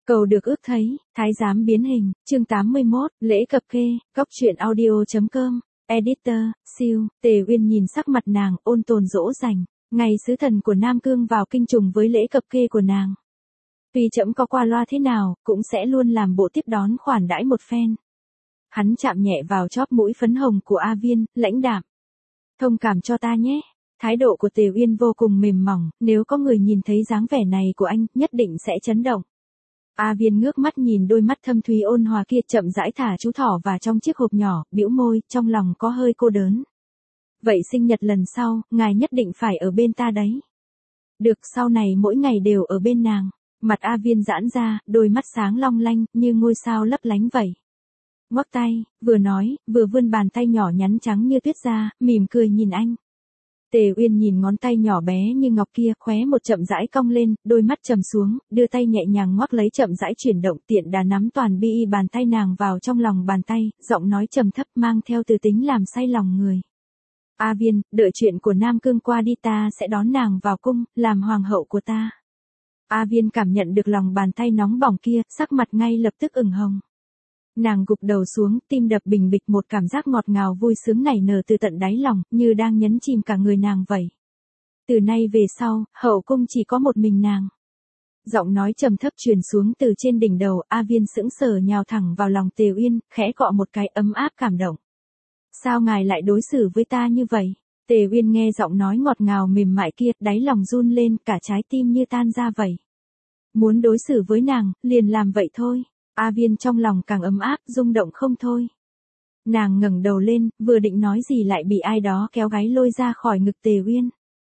Cầu được ước thấy, thái giám biến hình, chương 81, lễ cập kê, cóc truyện audio.com, editor, siêu, Tề Uyên nhìn sắc mặt nàng, ôn tồn dỗ dành, ngày sứ thần của Nam Cương vào kinh trùng với lễ cập kê của nàng. Tuy trẫm có qua loa thế nào, cũng sẽ luôn làm bộ tiếp đón khoản đãi một phen. Hắn chạm nhẹ vào chóp mũi phấn hồng của A Viên, lãnh đạm. Thông cảm cho ta nhé. Thái độ của Tề Uyên vô cùng mềm mỏng, nếu có người nhìn thấy dáng vẻ này của anh, nhất định sẽ chấn động. A Viên ngước mắt nhìn đôi mắt thâm thúy ôn hòa kia, chậm rãi thả chú thỏ vào trong chiếc hộp nhỏ, bĩu môi, trong lòng có hơi cô đớn. Vậy sinh nhật lần sau, ngài nhất định phải ở bên ta đấy. Được, sau này mỗi ngày đều ở bên nàng. Mặt A Viên giãn ra, đôi mắt sáng long lanh, như ngôi sao lấp lánh vậy. Ngoắc tay, vừa nói, vừa vươn bàn tay nhỏ nhắn trắng như tuyết ra, mỉm cười nhìn anh. Tề Uyên nhìn ngón tay nhỏ bé như ngọc kia, khóe một chậm rãi cong lên, đôi mắt trầm xuống, đưa tay nhẹ nhàng ngoắc lấy, chậm rãi chuyển động, tiện đà nắm toàn bi bàn tay nàng vào trong lòng bàn tay, giọng nói trầm thấp mang theo từ tính làm say lòng người. A Viên, đợi chuyện của Nam Cương qua đi, ta sẽ đón nàng vào cung, làm hoàng hậu của ta. A Viên cảm nhận được lòng bàn tay nóng bỏng kia, sắc mặt ngay lập tức ửng hồng. Nàng gục đầu xuống, tim đập bình bịch, một cảm giác ngọt ngào vui sướng nảy nở từ tận đáy lòng, như đang nhấn chìm cả người nàng vậy. Từ nay về sau, hậu cung chỉ có một mình nàng. Giọng nói trầm thấp truyền xuống từ trên đỉnh đầu, A Viên sững sờ nhào thẳng vào lòng Tề Uyên, khẽ cọ một cái, ấm áp cảm động. Sao ngài lại đối xử với ta như vậy? Tề Uyên nghe giọng nói ngọt ngào mềm mại kia, đáy lòng run lên, cả trái tim như tan ra vậy. Muốn đối xử với nàng, liền làm vậy thôi. A Viên trong lòng càng ấm áp, rung động không thôi. Nàng ngẩng đầu lên, vừa định nói gì lại bị ai đó kéo gáy lôi ra khỏi ngực Tề Uyên.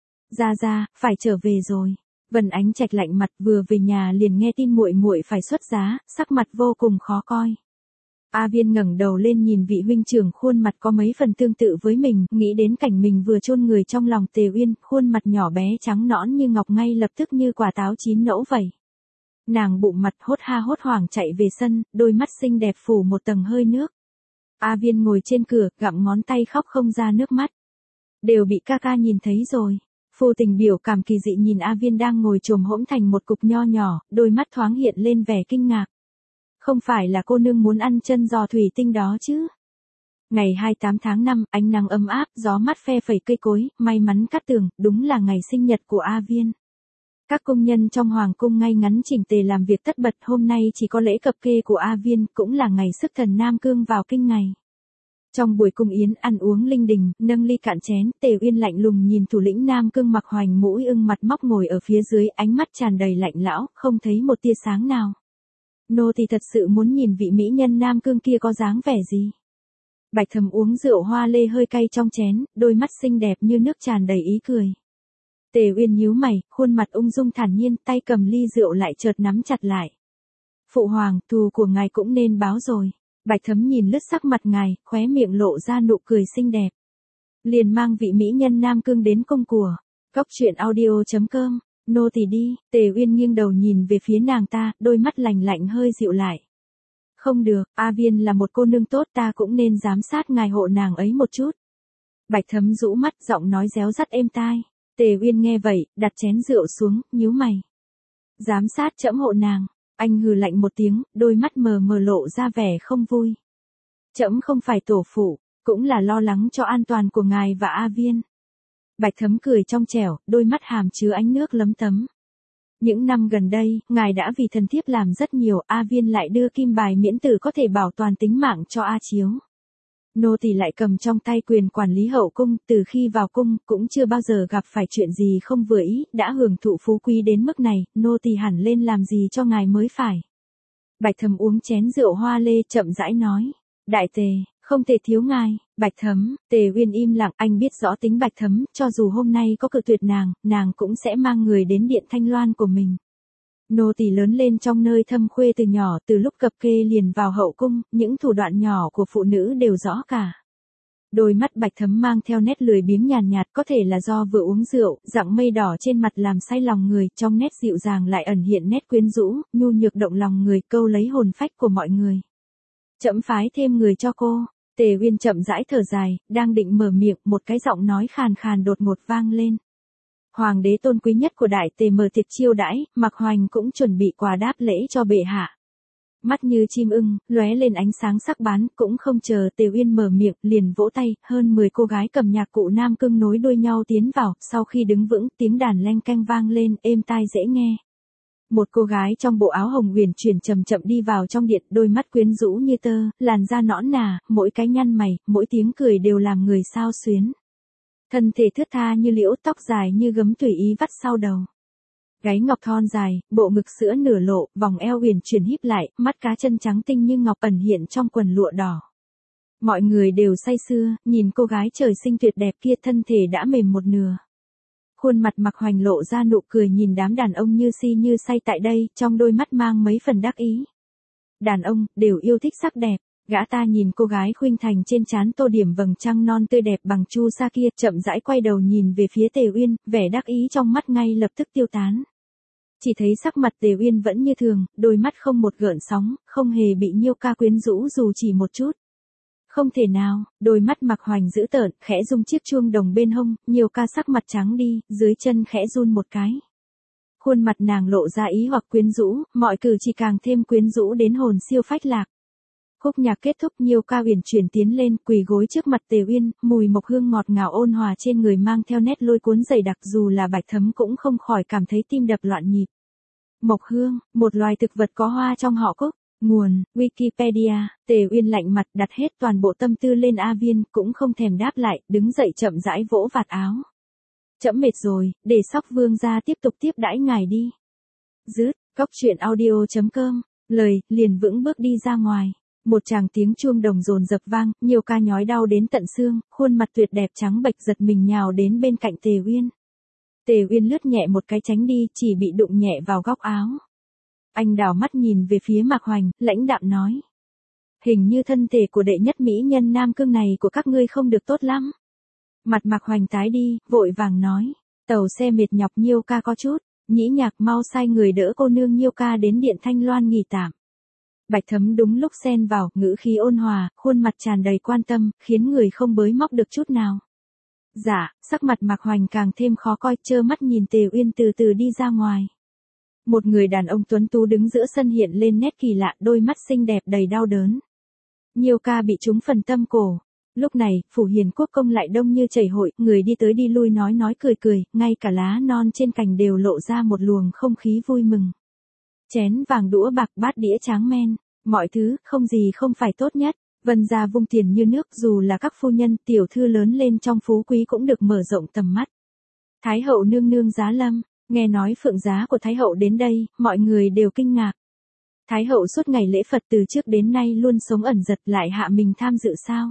Ra, phải trở về rồi. Vân Ánh Trạch lạnh mặt, vừa về nhà liền nghe tin muội muội phải xuất giá, sắc mặt vô cùng khó coi. A Viên ngẩng đầu lên nhìn vị huynh trưởng khuôn mặt có mấy phần tương tự với mình, nghĩ đến cảnh mình vừa chôn người trong lòng Tề Uyên, khuôn mặt nhỏ bé trắng nõn như ngọc ngay lập tức như quả táo chín nẫu vậy. Nàng bụng mặt hốt hoảng chạy về sân, đôi mắt xinh đẹp phủ một tầng hơi nước. A Viên ngồi trên cửa, gặm ngón tay khóc không ra nước mắt. Đều bị ca ca nhìn thấy rồi. Phu Tình biểu cảm kỳ dị nhìn A Viên đang ngồi chồm hỗn thành một cục nho nhỏ, đôi mắt thoáng hiện lên vẻ kinh ngạc. Không phải là cô nương muốn ăn chân giò thủy tinh đó chứ? Ngày 28 tháng 5, ánh nắng ấm áp, gió mát phe phẩy cây cối, may mắn cát tường, đúng là ngày sinh nhật của A Viên. Các công nhân trong hoàng cung ngay ngắn chỉnh tề làm việc tất bật, hôm nay chỉ có lễ cập kê của A Viên, cũng là ngày sức thần Nam Cương vào kinh ngày. Trong buổi cung yến ăn uống linh đình, nâng ly cạn chén, Tề Uyên lạnh lùng nhìn thủ lĩnh Nam Cương mặc hoành mũi ưng mặt móc ngồi ở phía dưới, ánh mắt tràn đầy lạnh lão, không thấy một tia sáng nào. Nô thì thật sự muốn nhìn vị mỹ nhân Nam Cương kia có dáng vẻ gì. Bạch Thầm uống rượu hoa lê hơi cay trong chén, đôi mắt xinh đẹp như nước tràn đầy ý cười. Tề Uyên nhíu mày, khuôn mặt ung dung thản nhiên, tay cầm ly rượu lại chợt nắm chặt lại. Phụ hoàng, thù của ngài cũng nên báo rồi. Bạch Thấm nhìn lướt sắc mặt ngài, khóe miệng lộ ra nụ cười xinh đẹp. Liền mang vị mỹ nhân Nam Cương đến cung của. Cóc truyện audio.com, nô tỳ đi. Tề Uyên nghiêng đầu nhìn về phía nàng ta, đôi mắt lạnh lạnh hơi dịu lại. Không được, A Viên là một cô nương tốt, ta cũng nên giám sát ngài hộ nàng ấy một chút. Bạch Thấm rũ mắt, giọng nói réo rắt êm tai. Tề Uyên nghe vậy, đặt chén rượu xuống, nhíu mày. Giám sát trẫm hộ nàng. Anh hừ lạnh một tiếng, đôi mắt mờ mờ lộ ra vẻ không vui. Trẫm không phải tổ phụ, cũng là lo lắng cho an toàn của ngài và A Viên. Bạch Thấm cười trong trẻo, đôi mắt hàm chứa ánh nước lấm tấm. Những năm gần đây, ngài đã vì thần thiếp làm rất nhiều, A Viên lại đưa kim bài miễn tử có thể bảo toàn tính mạng cho A Chiếu. Nô tỳ lại cầm trong tay quyền quản lý hậu cung, từ khi vào cung, cũng chưa bao giờ gặp phải chuyện gì không vừa ý, đã hưởng thụ phú quý đến mức này, nô tỳ hẳn lên làm gì cho ngài mới phải. Bạch Thấm uống chén rượu hoa lê, chậm rãi nói. Đại tề, không thể thiếu ngài. Bạch Thấm. Tề Uyên im lặng, anh biết rõ tính Bạch Thấm, cho dù hôm nay có cự tuyệt nàng cũng sẽ mang người đến điện Thanh Loan của mình. Nô tỳ lớn lên trong nơi thâm khuê từ nhỏ, từ lúc cập kê liền vào hậu cung, những thủ đoạn nhỏ của phụ nữ đều rõ cả. Đôi mắt Bạch Thấm mang theo nét lười biếng nhàn nhạt, có thể là do vừa uống rượu, dạng mây đỏ trên mặt làm say lòng người, trong nét dịu dàng lại ẩn hiện nét quyến rũ, nhu nhược động lòng người, câu lấy hồn phách của mọi người. Trẫm phái thêm người cho cô. Tề Uyên chậm rãi thở dài, đang định mở miệng, một cái giọng nói khàn khàn đột ngột vang lên. Hoàng đế tôn quý nhất của Đại Tề mở tiệc chiêu đãi, Mạc Hoành cũng chuẩn bị quà đáp lễ cho bệ hạ. Mắt như chim ưng, lóe lên ánh sáng sắc bén, cũng không chờ Tề Uyên mở miệng, liền vỗ tay, hơn 10 cô gái cầm nhạc cụ Nam Cương nối đuôi nhau tiến vào, sau khi đứng vững, tiếng đàn leng keng vang lên, êm tai dễ nghe. Một cô gái trong bộ áo hồng huyền chuyển chậm chậm đi vào trong điện, đôi mắt quyến rũ như tơ, làn da nõn nà, mỗi cái nhăn mày, mỗi tiếng cười đều làm người xao xuyến. Thân thể thướt tha như liễu, tóc dài như gấm tùy ý vắt sau đầu. Gáy ngọc thon dài, bộ ngực sữa nửa lộ, vòng eo huyền chuyển híp lại, mắt cá chân trắng tinh như ngọc ẩn hiện trong quần lụa đỏ. Mọi người đều say sưa, nhìn cô gái trời sinh tuyệt đẹp kia, thân thể đã mềm một nửa. Khuôn mặt Mạc Hoành lộ ra nụ cười nhìn đám đàn ông như si như say tại đây, trong đôi mắt mang mấy phần đắc ý. Đàn ông, đều yêu thích sắc đẹp. Gã ta nhìn cô gái khuynh thành trên trán tô điểm vầng trăng non tươi đẹp bằng chu sa kia, chậm rãi quay đầu nhìn về phía Tề Uyên, vẻ đắc ý trong mắt ngay lập tức tiêu tán. Chỉ thấy sắc mặt Tề Uyên vẫn như thường, đôi mắt không một gợn sóng, không hề bị Nhiêu Ca quyến rũ dù chỉ một chút. Không thể nào, đôi mắt Mạc Hoành dữ tợn, khẽ rung chiếc chuông đồng bên hông, Nhiêu Ca sắc mặt trắng đi, dưới chân khẽ run một cái. Khuôn mặt nàng lộ ra ý hoặc quyến rũ, mọi cử chỉ càng thêm quyến rũ đến hồn siêu phách lạc. Khúc nhạc kết thúc, Nhiêu Ca huyền chuyển tiến lên, quỳ gối trước mặt Tề Uyên, mùi mộc hương ngọt ngào ôn hòa trên người mang theo nét lôi cuốn dày đặc, dù là Bạch Thấm cũng không khỏi cảm thấy tim đập loạn nhịp. Mộc hương, một loài thực vật có hoa trong họ cúc. Nguồn, Wikipedia. Tề Uyên lạnh mặt đặt hết toàn bộ tâm tư lên A Viên, cũng không thèm đáp lại, đứng dậy chậm rãi vỗ vạt áo. Trẫm mệt rồi, để Sóc Vương gia tiếp tục tiếp đãi ngài đi. Dứt, cóc truyện audio.com, lời, liền vững bước đi ra ngoài. Một tràng tiếng chuông đồng dồn dập vang, Nhiêu Ca nhói đau đến tận xương, khuôn mặt tuyệt đẹp trắng bệch giật mình nhào đến bên cạnh Tề Uyên. Tề Uyên lướt nhẹ một cái tránh đi, chỉ bị đụng nhẹ vào góc áo. Anh đảo mắt nhìn về phía Mạc Hoành, lãnh đạm nói. Hình như thân thể của đệ nhất mỹ nhân Nam Cương này của các ngươi không được tốt lắm. Mặt Mạc Hoành tái đi, vội vàng nói. Tàu xe mệt nhọc Nhiêu Ca có chút, nhĩ nhạc mau sai người đỡ cô nương Nhiêu Ca đến điện Thanh Loan nghỉ tạm. Bạch Thấm đúng lúc xen vào, ngữ khí ôn hòa, khuôn mặt tràn đầy quan tâm, khiến người không bới móc được chút nào. Dạ, sắc mặt Mạc Hoành càng thêm khó coi, trơ mắt nhìn Tề Uyên từ từ đi ra ngoài. Một người đàn ông tuấn tú đứng giữa sân hiện lên nét kỳ lạ, đôi mắt xinh đẹp đầy đau đớn. Nhiêu Ca bị trúng phần tâm cổ. Lúc này, phủ Hiền Quốc công lại đông như chảy hội, người đi tới đi lui nói cười cười, ngay cả lá non trên cành đều lộ ra một luồng không khí vui mừng. Chén vàng đũa bạc bát đĩa tráng men, mọi thứ, không gì không phải tốt nhất. Vân gia vung tiền như nước, dù là các phu nhân, tiểu thư lớn lên trong phú quý cũng được mở rộng tầm mắt. Thái hậu nương nương giá lâm, nghe nói phượng giá của Thái hậu đến đây, mọi người đều kinh ngạc. Thái hậu suốt ngày lễ Phật từ trước đến nay luôn sống ẩn giật, lại hạ mình tham dự sao?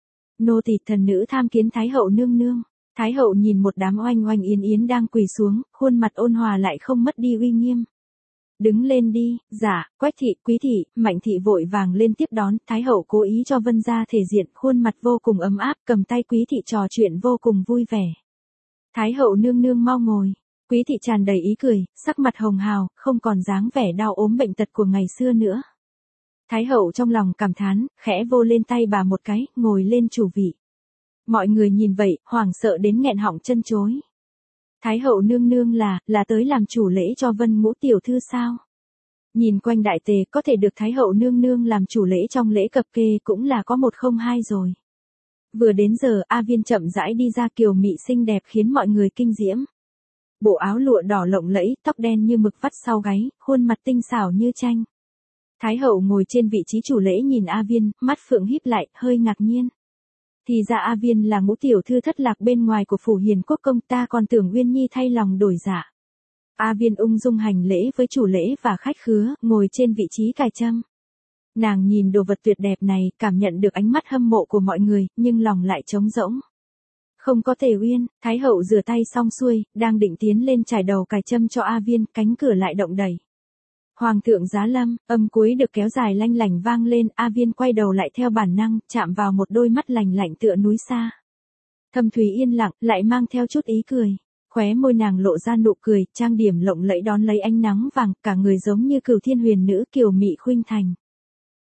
Nô tỳ thần nữ tham kiến Thái hậu nương nương. Thái hậu nhìn một đám oanh oanh yến yến đang quỳ xuống, khuôn mặt ôn hòa lại không mất đi uy nghiêm. Đứng lên đi. Dạ, Quách thị, Quý thị, Mạnh thị vội vàng lên tiếp đón. Thái hậu cố ý cho Vân gia thể diện, khuôn mặt vô cùng ấm áp, cầm tay Quý thị trò chuyện vô cùng vui vẻ. Thái hậu nương nương mau ngồi. Quý thị tràn đầy ý cười, sắc mặt hồng hào, không còn dáng vẻ đau ốm bệnh tật của ngày xưa nữa. Thái hậu trong lòng cảm thán, khẽ vô lên tay bà một cái, ngồi lên chủ vị. Mọi người nhìn vậy, hoảng sợ đến nghẹn họng chân chối. Thái hậu nương nương là tới làm chủ lễ cho Vân Ngũ tiểu thư sao? Nhìn quanh đại tề, có thể được Thái hậu nương nương làm chủ lễ trong lễ cập kê cũng là có một không hai rồi. Vừa đến giờ, A Viên chậm rãi đi ra, kiều mị xinh đẹp khiến mọi người kinh diễm. Bộ áo lụa đỏ lộng lẫy, tóc đen như mực vắt sau gáy, khuôn mặt tinh xảo như tranh. Thái hậu ngồi trên vị trí chủ lễ nhìn A Viên, mắt phượng híp lại, hơi ngạc nhiên. Thì ra A Viên là Ngũ tiểu thư thất lạc bên ngoài của phủ Hiền Quốc công, ta còn tưởng Uyên Nhi thay lòng đổi dạ. A Viên ung dung hành lễ với chủ lễ và khách khứa, ngồi trên vị trí cài trâm. Nàng nhìn đồ vật tuyệt đẹp này, cảm nhận được ánh mắt hâm mộ của mọi người, nhưng lòng lại trống rỗng. Không có Tề Uyên. Thái hậu rửa tay xong xuôi, đang định tiến lên trải đầu cài trâm cho A Viên, cánh cửa lại động đẩy. Hoàng thượng giá lâm, âm cuối được kéo dài lanh lảnh vang lên, A Viên quay đầu lại theo bản năng, chạm vào một đôi mắt lành lạnh tựa núi xa. Thâm thúy yên lặng, lại mang theo chút ý cười. Khóe môi nàng lộ ra nụ cười, trang điểm lộng lẫy đón lấy ánh nắng vàng, cả người giống như Cửu Thiên huyền nữ kiều mị khuynh thành.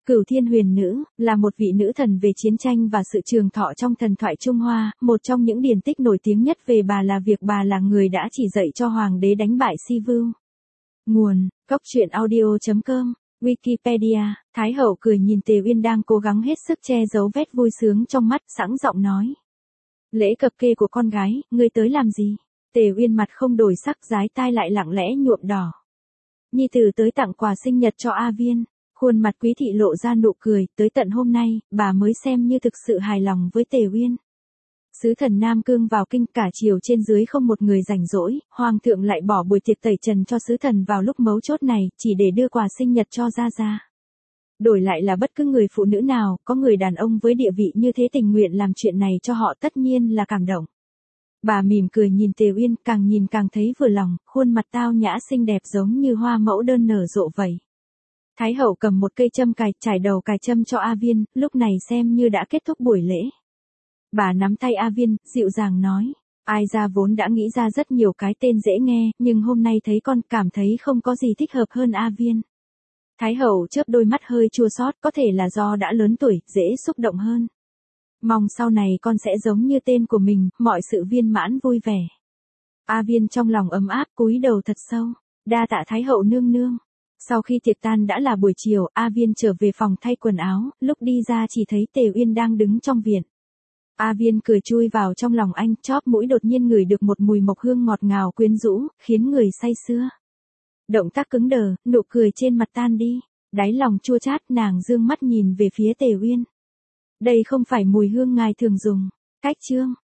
Cửu Thiên Huyền Nữ, là một vị nữ thần về chiến tranh và sự trường thọ trong thần thoại Trung Hoa, một trong những điển tích nổi tiếng nhất về bà là việc bà là người đã chỉ dạy cho hoàng đế đánh bại Si Vưu. Nguồn, coctruyện.audio.com, Wikipedia, Thái hậu cười nhìn Tề Uyên đang cố gắng hết sức che giấu vết vui sướng trong mắt, sẵn giọng nói. Lễ cập kê của con gái, ngươi tới làm gì? Tề Uyên mặt không đổi sắc, dái tai lại lặng lẽ nhuộm đỏ. Nhi tử tới tặng quà sinh nhật cho A Viên. Khuôn mặt Quý thị lộ ra nụ cười, tới tận hôm nay, bà mới xem như thực sự hài lòng với Tề Uyên. Sứ thần Nam Cương vào kinh, cả triều trên dưới không một người rảnh rỗi, hoàng thượng lại bỏ buổi tiệc tẩy trần cho sứ thần vào lúc mấu chốt này, chỉ để đưa quà sinh nhật cho Gia Gia. Đổi lại là bất cứ người phụ nữ nào, có người đàn ông với địa vị như thế tình nguyện làm chuyện này cho họ tất nhiên là cảm động. Bà mỉm cười nhìn Tề Uyên, càng nhìn càng thấy vừa lòng, khuôn mặt tao nhã xinh đẹp giống như hoa mẫu đơn nở rộ vậy. Thái hậu cầm một cây châm cài, trải đầu cài châm cho A Viên, lúc này xem như đã kết thúc buổi lễ. Bà nắm tay A Viên, dịu dàng nói, ai ra vốn đã nghĩ ra rất nhiều cái tên dễ nghe, nhưng hôm nay thấy con cảm thấy không có gì thích hợp hơn A Viên. Thái hậu chớp đôi mắt hơi chua xót, có thể là do đã lớn tuổi, dễ xúc động hơn. Mong sau này con sẽ giống như tên của mình, mọi sự viên mãn vui vẻ. A Viên trong lòng ấm áp, cúi đầu thật sâu, đa tạ Thái hậu nương nương. Sau khi tiệc tan đã là buổi chiều, A Viên trở về phòng thay quần áo, lúc đi ra chỉ thấy Tề Uyên đang đứng trong viện. A Viên cười chui vào trong lòng anh, chóp mũi đột nhiên ngửi được một mùi mộc hương ngọt ngào quyến rũ, khiến người say sưa. Động tác cứng đờ, nụ cười trên mặt tan đi, đáy lòng chua chát, nàng dương mắt nhìn về phía Tề Uyên. Đây không phải mùi hương ngài thường dùng. Cách chương